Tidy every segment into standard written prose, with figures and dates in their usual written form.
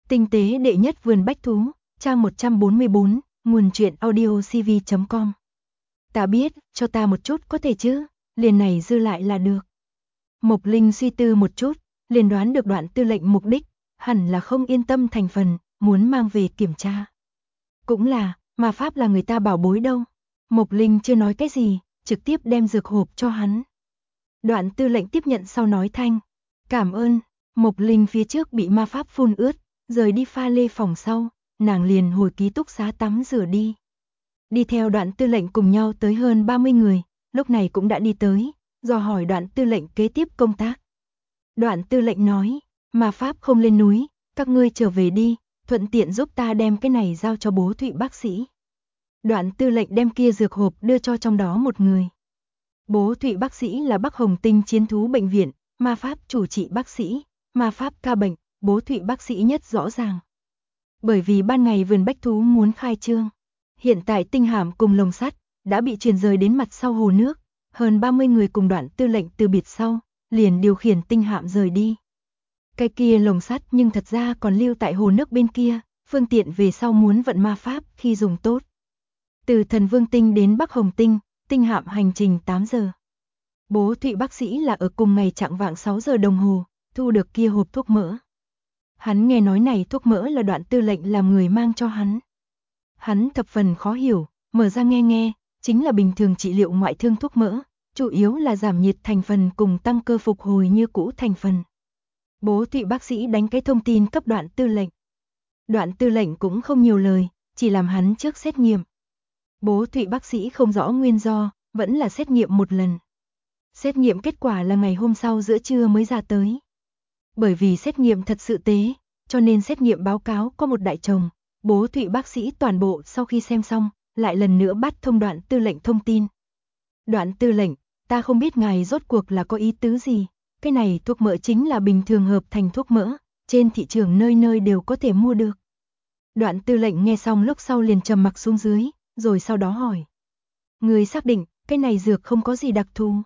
Tinh tế đệ nhất vườn bách thú, trang 144, nguồn truyện audiocv.com. Ta biết, cho ta một chút có thể chứ, liền này dư lại là được. Mộc Linh suy tư một chút, liền đoán được Đoạn Tư lệnh mục đích, hẳn là không yên tâm thành phần, muốn mang về kiểm tra. Cũng là, mà pháp là người ta bảo bối đâu. Mộc Linh chưa nói cái gì, trực tiếp đem dược hộp cho hắn. Đoạn Tư lệnh tiếp nhận sau nói thanh, cảm ơn. Mộc Linh phía trước bị ma pháp phun ướt, rời đi pha lê phòng sau, nàng liền hồi ký túc xá tắm rửa đi. Đi theo Đoạn Tư lệnh cùng nhau tới hơn 30 người, lúc này cũng đã đi tới, dò hỏi Đoạn Tư lệnh kế tiếp công tác. Đoạn Tư lệnh nói, ma pháp không lên núi, các ngươi trở về đi, thuận tiện giúp ta đem cái này giao cho bố Thụy bác sĩ. Đoạn Tư lệnh đem kia dược hộp đưa cho trong đó một người. Bố Thụy bác sĩ là Bắc Hồng Tinh Chiến thú bệnh viện, ma pháp chủ trị bác sĩ, ma pháp ca bệnh, bố Thụy bác sĩ nhất rõ ràng. Bởi vì ban ngày vườn bách thú muốn khai trương, hiện tại tinh hạm cùng lồng sắt đã bị chuyển rời đến mặt sau hồ nước, hơn 30 người cùng Đoạn Tư lệnh từ biệt sau, liền điều khiển tinh hạm rời đi. Cái kia lồng sắt nhưng thật ra còn lưu tại hồ nước bên kia, phương tiện về sau muốn vận ma pháp khi dùng tốt. Từ Thần Vương Tinh đến Bắc Hồng Tinh, tinh hạm hành trình 8 giờ. Bố Thụy bác sĩ là ở cùng ngày chạng vạng 6 giờ đồng hồ, thu được kia hộp thuốc mỡ. Hắn nghe nói này thuốc mỡ là Đoạn Tư lệnh làm người mang cho hắn. Hắn thập phần khó hiểu, mở ra nghe, chính là bình thường trị liệu ngoại thương thuốc mỡ, chủ yếu là giảm nhiệt thành phần cùng tăng cơ phục hồi như cũ thành phần. Bố Thụy bác sĩ đánh cái thông tin cấp Đoạn Tư lệnh. Đoạn Tư lệnh cũng không nhiều lời, chỉ làm hắn trước xét nghiệm. Bố Thụy bác sĩ không rõ nguyên do, vẫn là xét nghiệm một lần. Xét nghiệm kết quả là ngày hôm sau giữa trưa mới ra tới. Bởi vì xét nghiệm thật sự tế, cho nên xét nghiệm báo cáo có một đại chồng. Bố Thụy bác sĩ toàn bộ sau khi xem xong, lại lần nữa bắt thông Đoạn Tư lệnh thông tin. Đoạn Tư lệnh, ta không biết ngài rốt cuộc là có ý tứ gì. Cái này thuốc mỡ chính là bình thường hợp thành thuốc mỡ, trên thị trường nơi nơi đều có thể mua được. Đoạn Tư lệnh nghe xong lúc sau liền trầm mặc xuống dưới, rồi sau đó hỏi. Người xác định, cái này dược không có gì đặc thù.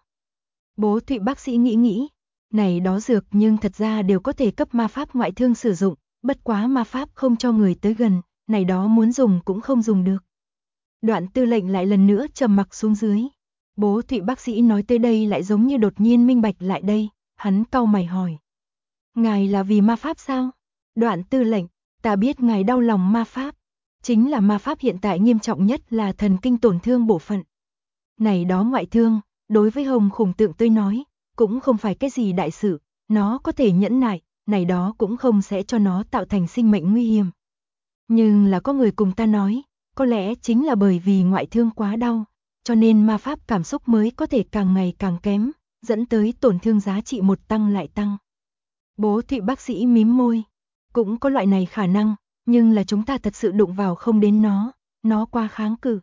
Bố Thụy bác sĩ nghĩ, này đó dược nhưng thật ra đều có thể cấp ma pháp ngoại thương sử dụng, bất quá ma pháp không cho người tới gần, này đó muốn dùng cũng không dùng được. Đoạn Tư lệnh lại lần nữa trầm mặc xuống dưới. Bố Thụy bác sĩ nói tới đây lại giống như đột nhiên minh bạch lại đây, hắn cau mày hỏi. Ngài là vì ma pháp sao? Đoạn Tư lệnh, ta biết ngài đau lòng ma pháp. Chính là ma pháp hiện tại nghiêm trọng nhất là thần kinh tổn thương bộ phận. Này đó ngoại thương, đối với Hồng Khủng Tượng tôi nói, cũng không phải cái gì đại sự, nó có thể nhẫn nại, này đó cũng không sẽ cho nó tạo thành sinh mệnh nguy hiểm. Nhưng là có người cùng ta nói, có lẽ chính là bởi vì ngoại thương quá đau, cho nên ma pháp cảm xúc mới có thể càng ngày càng kém, dẫn tới tổn thương giá trị một tăng lại tăng. Bố Thụy bác sĩ mím môi, cũng có loại này khả năng, nhưng là chúng ta thật sự đụng vào không đến nó qua kháng cự.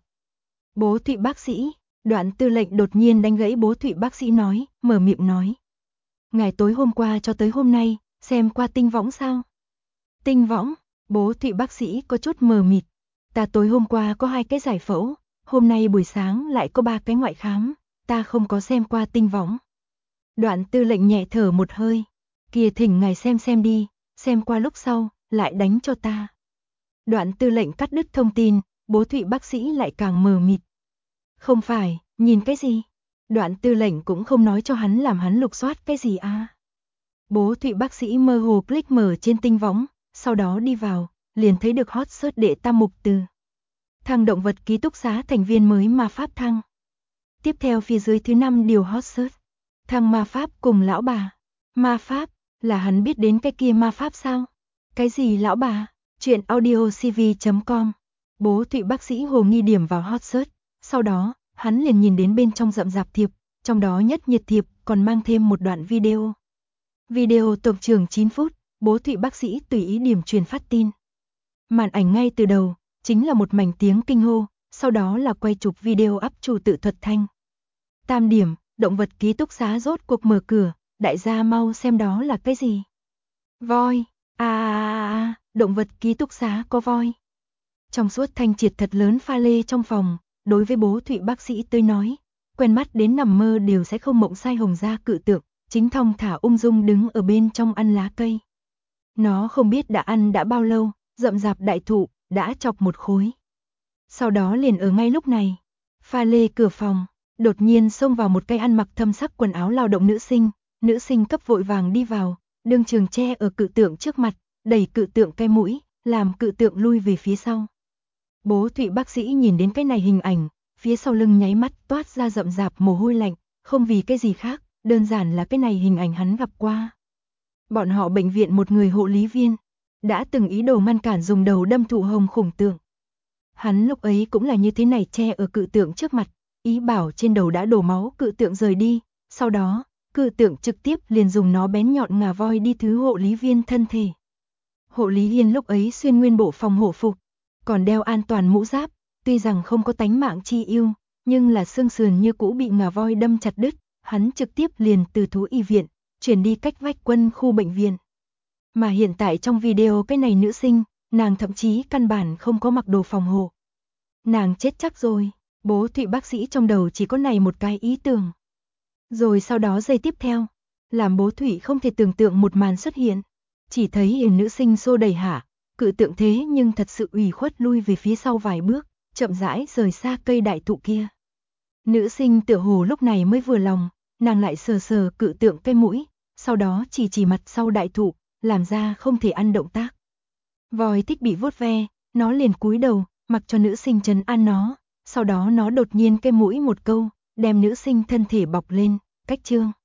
Bố Thụy bác sĩ, Đoạn Tư lệnh đột nhiên đánh gãy bố Thụy bác sĩ nói, mở miệng nói. Ngài tối hôm qua cho tới hôm nay, xem qua tinh võng sao? Tinh võng, bố Thụy bác sĩ có chút mờ mịt. Ta tối hôm qua có 2 cái giải phẫu, hôm nay buổi sáng lại có 3 cái ngoại khám, ta không có xem qua tinh võng. Đoạn Tư lệnh nhẹ thở một hơi, kia thỉnh ngài xem đi, xem qua lúc sau, lại đánh cho ta. Đoạn Tư lệnh cắt đứt thông tin, bố Thụy bác sĩ lại càng mờ mịt. Không phải, nhìn cái gì? Đoạn Tư lệnh cũng không nói cho hắn làm hắn lục soát cái gì à. Bố Thụy bác sĩ mơ hồ click mở trên tinh võng, sau đó đi vào, liền thấy được hot search đệ tam mục từ. Thăng động vật ký túc xá thành viên mới ma pháp thăng. Tiếp theo phía dưới thứ 5 điều hot search. Thăng ma pháp cùng lão bà. Ma pháp, là hắn biết đến cái kia ma pháp sao? Cái gì lão bà? Chuyện audiocv.com. Bố Thụy bác sĩ hồ nghi điểm vào hot search, sau đó, hắn liền nhìn đến bên trong rậm rạp thiệp, trong đó nhất nhiệt thiệp còn mang thêm một đoạn video. Video tổng trường 9 phút, bố Thụy bác sĩ tùy ý điểm truyền phát tin. Màn ảnh ngay từ đầu, chính là một mảnh tiếng kinh hô, sau đó là quay chụp video up chủ tự thuật thanh. Tam điểm, động vật ký túc xá rốt cuộc mở cửa, đại gia mau xem đó là cái gì. Voi, động vật ký túc xá có voi. Trong suốt thanh triệt thật lớn pha lê trong phòng, đối với bố Thụy bác sĩ tới nói, quen mắt đến nằm mơ đều sẽ không mộng sai hồng gia cự tượng, chính thong thả ung dung đứng ở bên trong ăn lá cây. Nó không biết đã ăn đã bao lâu, rậm rạp đại thụ, đã chọc một khối. Sau đó liền ở ngay lúc này, pha lê cửa phòng, đột nhiên xông vào một cây ăn mặc thâm sắc quần áo lao động nữ sinh cấp vội vàng đi vào, đương trường che ở cự tượng trước mặt, đẩy cự tượng cái mũi, làm cự tượng lui về phía sau. Bố Thụy bác sĩ nhìn đến cái này hình ảnh, phía sau lưng nháy mắt toát ra rậm rạp mồ hôi lạnh, không vì cái gì khác, đơn giản là cái này hình ảnh hắn gặp qua. Bọn họ bệnh viện một người hộ lý viên, đã từng ý đồ ngăn cản dùng đầu đâm thụ hồng khủng tượng. Hắn lúc ấy cũng là như thế này che ở cự tượng trước mặt, ý bảo trên đầu đã đổ máu cự tượng rời đi, sau đó, cự tượng trực tiếp liền dùng nó bén nhọn ngà voi đi thứ hộ lý viên thân thể. Hộ lý viên lúc ấy xuyên nguyên bộ phòng hộ phục, còn đeo an toàn mũ giáp, tuy rằng không có tánh mạng chi ưu, nhưng là xương sườn như cũ bị ngà voi đâm chặt đứt, hắn trực tiếp liền từ thú y viện, chuyển đi cách vách quân khu bệnh viện. Mà hiện tại trong video cái này nữ sinh, nàng thậm chí căn bản không có mặc đồ phòng hộ. Nàng chết chắc rồi, bố Thụy bác sĩ trong đầu chỉ có này một cái ý tưởng. Rồi sau đó giây tiếp theo, làm bố Thụy không thể tưởng tượng một màn xuất hiện. Chỉ thấy hiền nữ sinh xô đẩy hả, cự tượng thế nhưng thật sự ủy khuất lui về phía sau vài bước, chậm rãi rời xa cây đại thụ kia. Nữ sinh tựa hồ lúc này mới vừa lòng, nàng lại sờ sờ cự tượng cái mũi, sau đó chỉ mặt sau đại thụ, làm ra không thể ăn động tác. Voi thích bị vuốt ve, nó liền cúi đầu, mặc cho nữ sinh trấn an nó, sau đó nó đột nhiên cái mũi một câu, đem nữ sinh thân thể bọc lên, cách chương.